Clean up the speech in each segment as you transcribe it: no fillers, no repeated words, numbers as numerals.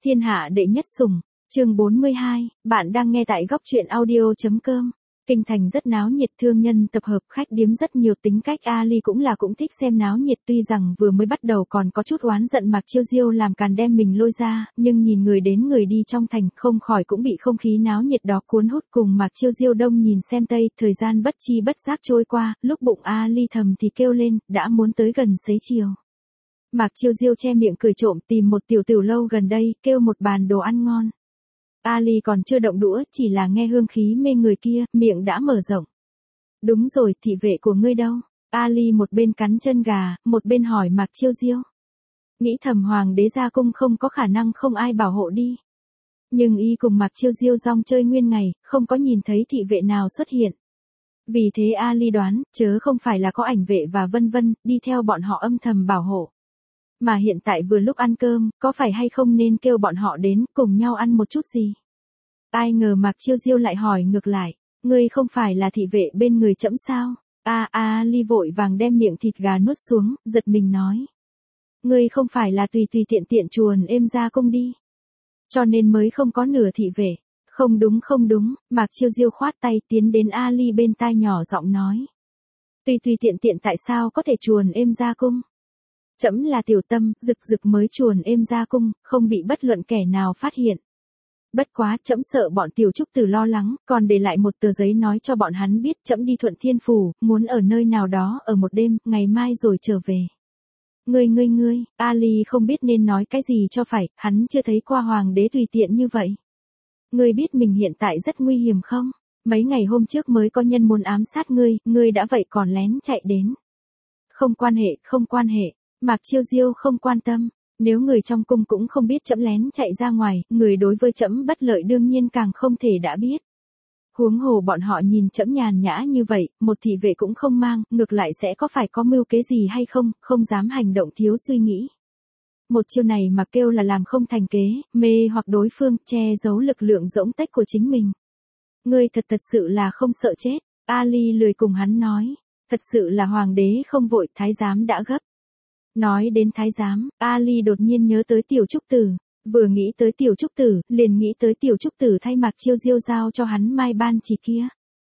Thiên hạ đệ nhất sủng, chương 42, bạn đang nghe tại góc truyện audio.com. Kinh thành rất náo nhiệt, thương nhân tập hợp, khách điếm rất nhiều, tính cách Ali cũng thích xem náo nhiệt, tuy rằng vừa mới bắt đầu còn có chút oán giận Mạc Chiêu Diêu làm càn đem mình lôi ra, nhưng nhìn người đến người đi trong thành, không khỏi cũng bị không khí náo nhiệt đó cuốn hút, cùng Mạc Chiêu Diêu đông nhìn xem tây, thời gian bất chi bất giác trôi qua, lúc bụng Ali thầm thì kêu lên, đã muốn tới gần xế chiều. Mạc Chiêu Diêu che miệng cười trộm tìm một tiểu lâu gần đây, kêu một bàn đồ ăn ngon. Ali còn chưa động đũa, chỉ là nghe hương khí mê người kia, miệng đã mở rộng. Đúng rồi, thị vệ của ngươi đâu? Ali một bên cắn chân gà, một bên hỏi Mạc Chiêu Diêu. Nghĩ thầm hoàng đế ra cung không có khả năng không ai bảo hộ đi. Nhưng y cùng Mạc Chiêu Diêu rong chơi nguyên ngày, không có nhìn thấy thị vệ nào xuất hiện. Vì thế Ali đoán, chớ không phải là có ảnh vệ và vân vân, đi theo bọn họ âm thầm bảo hộ. Mà hiện tại vừa lúc ăn cơm, có phải hay không nên kêu bọn họ đến, cùng nhau ăn một chút gì? Ai ngờ Mạc Chiêu Diêu lại hỏi ngược lại, ngươi không phải là thị vệ bên người trẫm sao? Ali vội vàng đem miệng thịt gà nuốt xuống, giật mình nói. Ngươi không phải là tùy tiện chuồn êm ra cung đi. Cho nên mới không có nửa thị vệ. Không đúng, Mạc Chiêu Diêu khoát tay tiến đến Ali bên tai nhỏ giọng nói. Tùy tiện tại sao có thể chuồn êm ra cung? Trẫm là tiểu tâm, rực mới chuồn êm ra cung, không bị bất luận kẻ nào phát hiện. Bất quá, trẫm sợ bọn tiểu trúc tử lo lắng, còn để lại một tờ giấy nói cho bọn hắn biết trẫm đi Thuận Thiên Phủ, muốn ở nơi nào đó ở một đêm, ngày mai rồi trở về. Ngươi, Ali không biết nên nói cái gì cho phải, hắn chưa thấy qua hoàng đế tùy tiện như vậy. Ngươi biết mình hiện tại rất nguy hiểm không? Mấy ngày hôm trước mới có nhân muốn ám sát ngươi đã vậy còn lén chạy đến. Không quan hệ. Mạc Chiêu Diêu không quan tâm, nếu người trong cung cũng không biết trẫm lén chạy ra ngoài, người đối với trẫm bất lợi đương nhiên càng không thể đã biết. Huống hồ bọn họ nhìn trẫm nhàn nhã như vậy, một thị vệ cũng không mang, ngược lại sẽ có phải có mưu kế gì hay không dám hành động thiếu suy nghĩ. Một chiêu này mà kêu là làm không thành kế, mê hoặc đối phương, che giấu lực lượng rỗng tách của chính mình. Ngươi thật sự là không sợ chết, Ali lười cùng hắn nói, thật sự là hoàng đế không vội, thái giám đã gấp. Nói đến thái giám, Ali đột nhiên nhớ tới tiểu trúc tử, vừa nghĩ tới tiểu trúc tử, liền nghĩ tới tiểu trúc tử thay Mạc Chiêu Diêu giao cho hắn mai ban chỉ kia.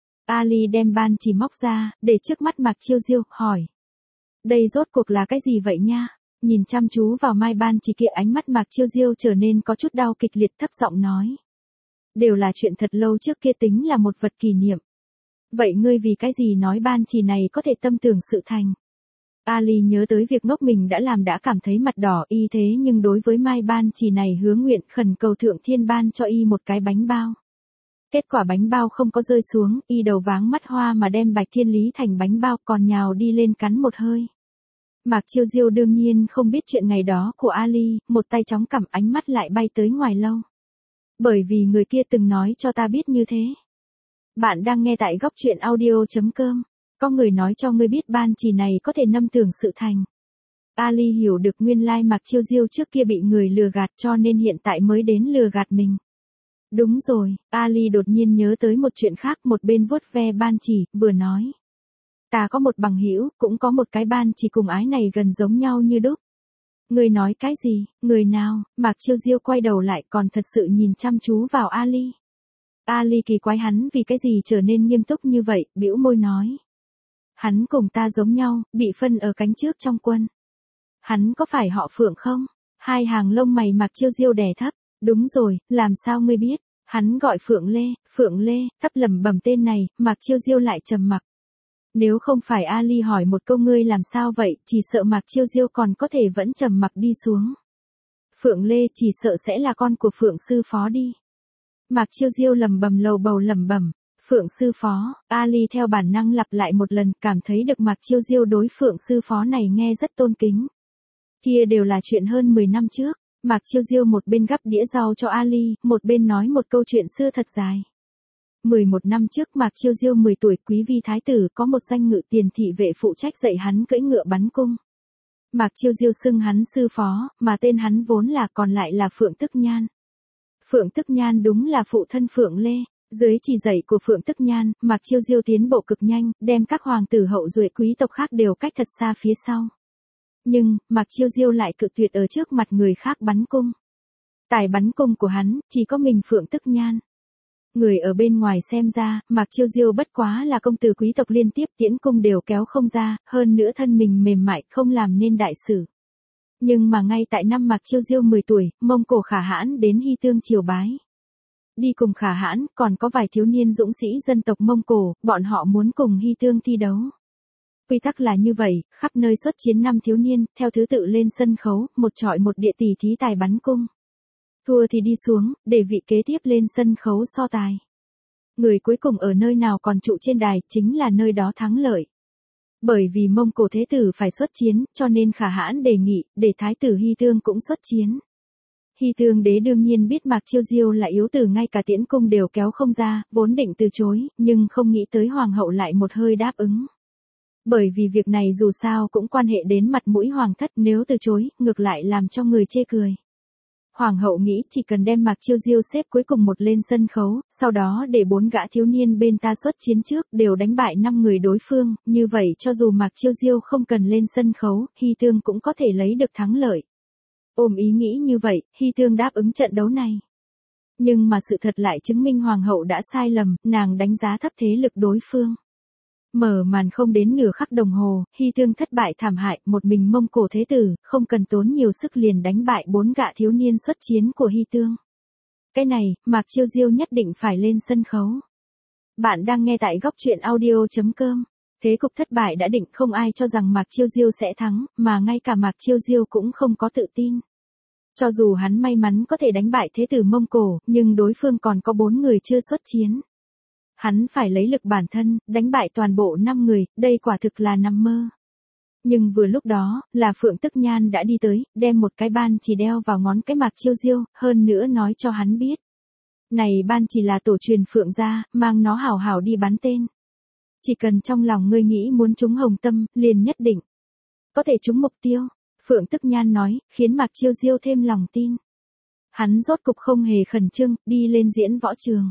Ali đem ban chỉ móc ra, để trước mắt Mạc Chiêu Diêu, hỏi. Đây rốt cuộc là cái gì vậy nha? Nhìn chăm chú vào mai ban chỉ kia, ánh mắt Mạc Chiêu Diêu trở nên có chút đau kịch liệt, thấp giọng nói. Đều là chuyện thật lâu trước kia, tính là một vật kỷ niệm. Vậy ngươi vì cái gì nói ban chỉ này có thể tâm tưởng sự thành? Ali nhớ tới việc ngốc mình đã làm đã cảm thấy mặt đỏ, y thế nhưng đối với mai ban chỉ này hứa nguyện khẩn cầu thượng thiên ban cho y một cái bánh bao. Kết quả bánh bao không có rơi xuống, y đầu váng mắt hoa mà đem Bạch Thiên Lý thành bánh bao, còn nhào đi lên cắn một hơi. Mạc Chiêu Diêu đương nhiên không biết chuyện ngày đó của Ali, một tay chóng cầm, ánh mắt lại bay tới ngoài lâu. Bởi vì người kia từng nói cho ta biết như thế. Bạn đang nghe tại góc truyện audio.com. Có người nói cho ngươi biết ban chỉ này có thể nâm tưởng sự thành. Ali hiểu được nguyên lai Mạc Chiêu Diêu trước kia bị người lừa gạt cho nên hiện tại mới đến lừa gạt mình. Đúng rồi, Ali đột nhiên nhớ tới một chuyện khác, một bên vuốt ve ban chỉ, vừa nói. Ta có một bằng hữu, cũng có một cái ban chỉ cùng ái này gần giống nhau như đúc. Ngươi nói cái gì, người nào? Mạc Chiêu Diêu quay đầu lại còn thật sự nhìn chăm chú vào Ali. Ali kỳ quái hắn vì cái gì trở nên nghiêm túc như vậy, bĩu môi nói. Hắn cùng ta giống nhau, bị phân ở cánh trước trong quân. Hắn có phải họ Phượng không? Hai hàng lông mày Mạc Chiêu Diêu đè thấp. Đúng rồi, làm sao ngươi biết? Hắn gọi Phượng Lê, thấp lẩm bẩm tên này, Mạc Chiêu Diêu lại trầm mặc. Nếu không phải Ali hỏi một câu ngươi làm sao vậy, chỉ sợ Mạc Chiêu Diêu còn có thể vẫn trầm mặc đi xuống. Phượng Lê chỉ sợ sẽ là con của Phượng sư phó đi. Mạc Chiêu Diêu lẩm bẩm. Phượng sư phó, Ali theo bản năng lặp lại một lần, cảm thấy được Mạc Chiêu Diêu đối Phượng sư phó này nghe rất tôn kính. Kia đều là chuyện hơn 10 năm trước, Mạc Chiêu Diêu một bên gắp đĩa rau cho Ali, một bên nói một câu chuyện xưa thật dài. 11 năm trước Mạc Chiêu Diêu 10 tuổi, quý vi thái tử có một danh ngự tiền thị vệ phụ trách dạy hắn cưỡi ngựa bắn cung. Mạc Chiêu Diêu xưng hắn sư phó, mà tên hắn vốn là còn lại là Phượng Tức Nhan. Phượng Tức Nhan đúng là phụ thân Phượng Lê. Dưới chỉ dạy của Phượng Tức Nhan, Mạc Chiêu Diêu tiến bộ cực nhanh, đem các hoàng tử hậu duệ quý tộc khác đều cách thật xa phía sau. Nhưng, Mạc Chiêu Diêu lại cự tuyệt ở trước mặt người khác bắn cung. Tài bắn cung của hắn, chỉ có mình Phượng Tức Nhan. Người ở bên ngoài xem ra, Mạc Chiêu Diêu bất quá là công tử quý tộc liên tiếp tiễn cung đều kéo không ra, hơn nữa thân mình mềm mại không làm nên đại sự. Nhưng mà ngay tại năm Mạc Chiêu Diêu 10 tuổi, Mông Cổ Khả Hãn đến Hy Tương triều bái. Đi cùng Khả Hãn, còn có vài thiếu niên dũng sĩ dân tộc Mông Cổ, bọn họ muốn cùng Hy Tương thi đấu. Quy tắc là như vậy, khắp nơi xuất chiến 5 thiếu niên, theo thứ tự lên sân khấu, một chọi một địa tỷ thí tài bắn cung. Thua thì đi xuống, để vị kế tiếp lên sân khấu so tài. Người cuối cùng ở nơi nào còn trụ trên đài, chính là nơi đó thắng lợi. Bởi vì Mông Cổ Thế Tử phải xuất chiến, cho nên Khả Hãn đề nghị, để Thái tử Hy Tương cũng xuất chiến. Hy Tương đế đương nhiên biết Mạc Chiêu Diêu là yếu tử ngay cả tiễn cung đều kéo không ra, vốn định từ chối, nhưng không nghĩ tới Hoàng hậu lại một hơi đáp ứng. Bởi vì việc này dù sao cũng quan hệ đến mặt mũi Hoàng thất, nếu từ chối, ngược lại làm cho người chê cười. Hoàng hậu nghĩ chỉ cần đem Mạc Chiêu Diêu xếp cuối cùng một lên sân khấu, sau đó để 4 gã thiếu niên bên ta xuất chiến trước đều đánh bại 5 người đối phương, như vậy cho dù Mạc Chiêu Diêu không cần lên sân khấu, Hy Tương cũng có thể lấy được thắng lợi. Ôm ý nghĩ như vậy, Hy Tương đáp ứng trận đấu này. Nhưng mà sự thật lại chứng minh Hoàng hậu đã sai lầm, nàng đánh giá thấp thế lực đối phương. Mở màn không đến nửa khắc đồng hồ, Hy Tương thất bại thảm hại, một mình Mông Cổ Thế Tử, không cần tốn nhiều sức liền đánh bại 4 gã thiếu niên xuất chiến của Hy Tương. Cái này, Mạc Chiêu Diêu nhất định phải lên sân khấu. Bạn đang nghe tại góc truyện audio.com. Thế cục thất bại đã định, không ai cho rằng Mạc Chiêu Diêu sẽ thắng, mà ngay cả Mạc Chiêu Diêu cũng không có tự tin. Cho dù hắn may mắn có thể đánh bại Thế Tử Mông Cổ, nhưng đối phương còn có 4 người chưa xuất chiến. Hắn phải lấy lực bản thân, đánh bại toàn bộ 5 người, đây quả thực là nằm mơ. Nhưng vừa lúc đó, là Phượng Tức Nhan đã đi tới, đem một cái ban chỉ đeo vào ngón cái Mạc Chiêu Diêu, hơn nữa nói cho hắn biết. Này ban chỉ là tổ truyền Phượng gia, mang nó hảo hảo đi bắn tên. Chỉ cần trong lòng ngươi nghĩ muốn trúng hồng tâm, liền nhất định có thể trúng mục tiêu. Phượng Tức Nhan nói, khiến Mạc Chiêu Diêu thêm lòng tin. Hắn rốt cục không hề khẩn trương, đi lên diễn võ trường.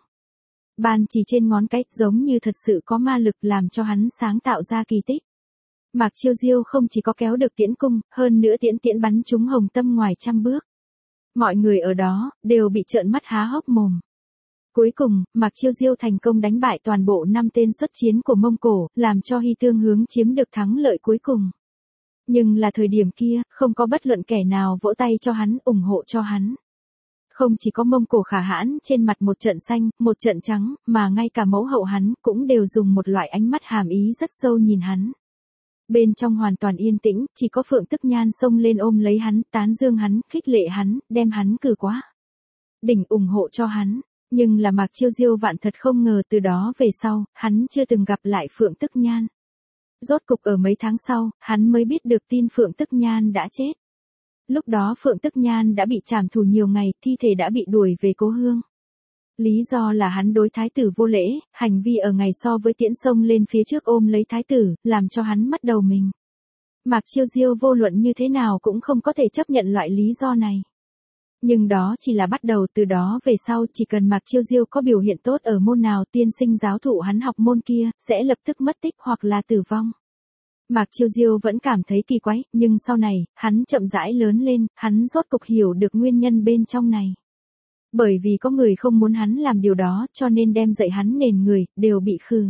Ban chỉ trên ngón cái giống như thật sự có ma lực làm cho hắn sáng tạo ra kỳ tích. Mạc Chiêu Diêu không chỉ có kéo được tiễn cung, hơn nữa tiễn bắn trúng hồng tâm ngoài trăm bước. Mọi người ở đó, đều bị trợn mắt há hốc mồm. Cuối cùng, Mạc Chiêu Diêu thành công đánh bại toàn bộ 5 tên xuất chiến của Mông Cổ, làm cho Hy Tương hướng chiếm được thắng lợi cuối cùng. Nhưng là thời điểm kia, không có bất luận kẻ nào vỗ tay cho hắn, ủng hộ cho hắn. Không chỉ có Mông Cổ Khả Hãn trên mặt một trận xanh, một trận trắng, mà ngay cả mẫu hậu hắn cũng đều dùng một loại ánh mắt hàm ý rất sâu nhìn hắn. Bên trong hoàn toàn yên tĩnh, chỉ có Phượng Tức Nhan xông lên ôm lấy hắn, tán dương hắn, khích lệ hắn, đem hắn cử quá đỉnh ủng hộ cho hắn. Nhưng là Mạc Chiêu Diêu vạn thật không ngờ từ đó về sau, hắn chưa từng gặp lại Phượng Tức Nhan. Rốt cục ở mấy tháng sau, hắn mới biết được tin Phượng Tức Nhan đã chết. Lúc đó Phượng Tức Nhan đã bị trảm thủ nhiều ngày, thi thể đã bị đuổi về cố hương. Lý do là hắn đối thái tử vô lễ, hành vi ở ngày so với tiễn sông lên phía trước ôm lấy thái tử, làm cho hắn mất đầu mình. Mạc Chiêu Diêu vô luận như thế nào cũng không có thể chấp nhận loại lý do này. Nhưng đó chỉ là bắt đầu, từ đó về sau chỉ cần Mạc Chiêu Diêu có biểu hiện tốt ở môn nào tiên sinh giáo thụ hắn học môn kia, sẽ lập tức mất tích hoặc là tử vong. Mạc Chiêu Diêu vẫn cảm thấy kỳ quái, nhưng sau này, hắn chậm rãi lớn lên, hắn rốt cục hiểu được nguyên nhân bên trong này. Bởi vì có người không muốn hắn làm điều đó, cho nên đem dạy hắn nền người, đều bị khừ.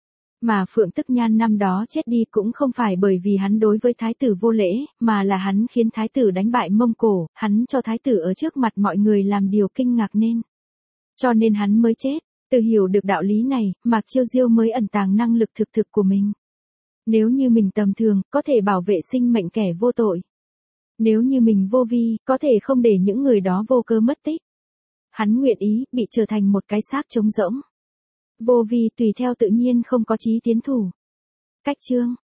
Mà Phượng Tức Nhan năm đó chết đi cũng không phải bởi vì hắn đối với thái tử vô lễ, mà là hắn khiến thái tử đánh bại Mông Cổ, hắn cho thái tử ở trước mặt mọi người làm điều kinh ngạc nên. Cho nên hắn mới chết. Từ hiểu được đạo lý này, Mạc Chiêu Diêu mới ẩn tàng năng lực thực của mình. Nếu như mình tầm thường, có thể bảo vệ sinh mệnh kẻ vô tội. Nếu như mình vô vi, có thể không để những người đó vô cớ mất tích. Hắn nguyện ý, bị trở thành một cái xác trống rỗng. Vô vi tùy theo tự nhiên không có chí tiến thủ. Cách chương